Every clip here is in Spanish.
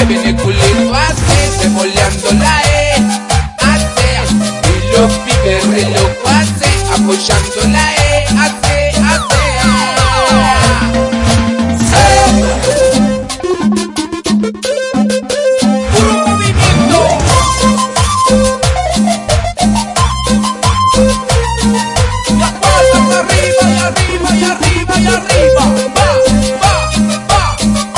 mueven el culito así, revoleando la asea. Y los pibes re loco así, apoyando la así, asea. Puro movimiento. Las palmas arriba y arriba y arriba y arriba. Va, va,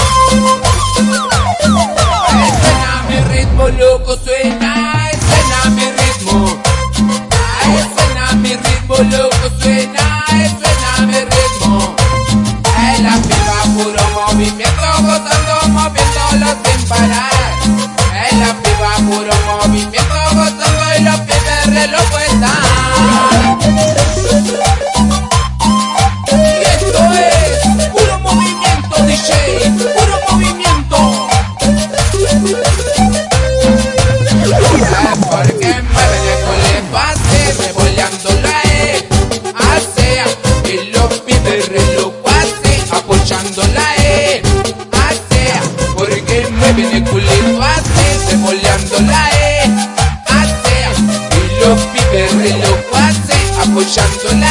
va. Suena mi ritmo, loco, suena mi ritmo. Suena mi ritmo, loco, suena mi ritmo. La piba puro movimiento, gozando, moviéndolo sin parar. La piba puro movimiento, gozando y los pibes re loco están. Y esto es puro movimiento, DJ, puro movimiento. Porque mueven el coleto así, revoleando la asea. Y los pibes re loco así, apoyando la asea. Porque mueven el culito así, revoleando la asea. Y los pibes re loco así, apoyando la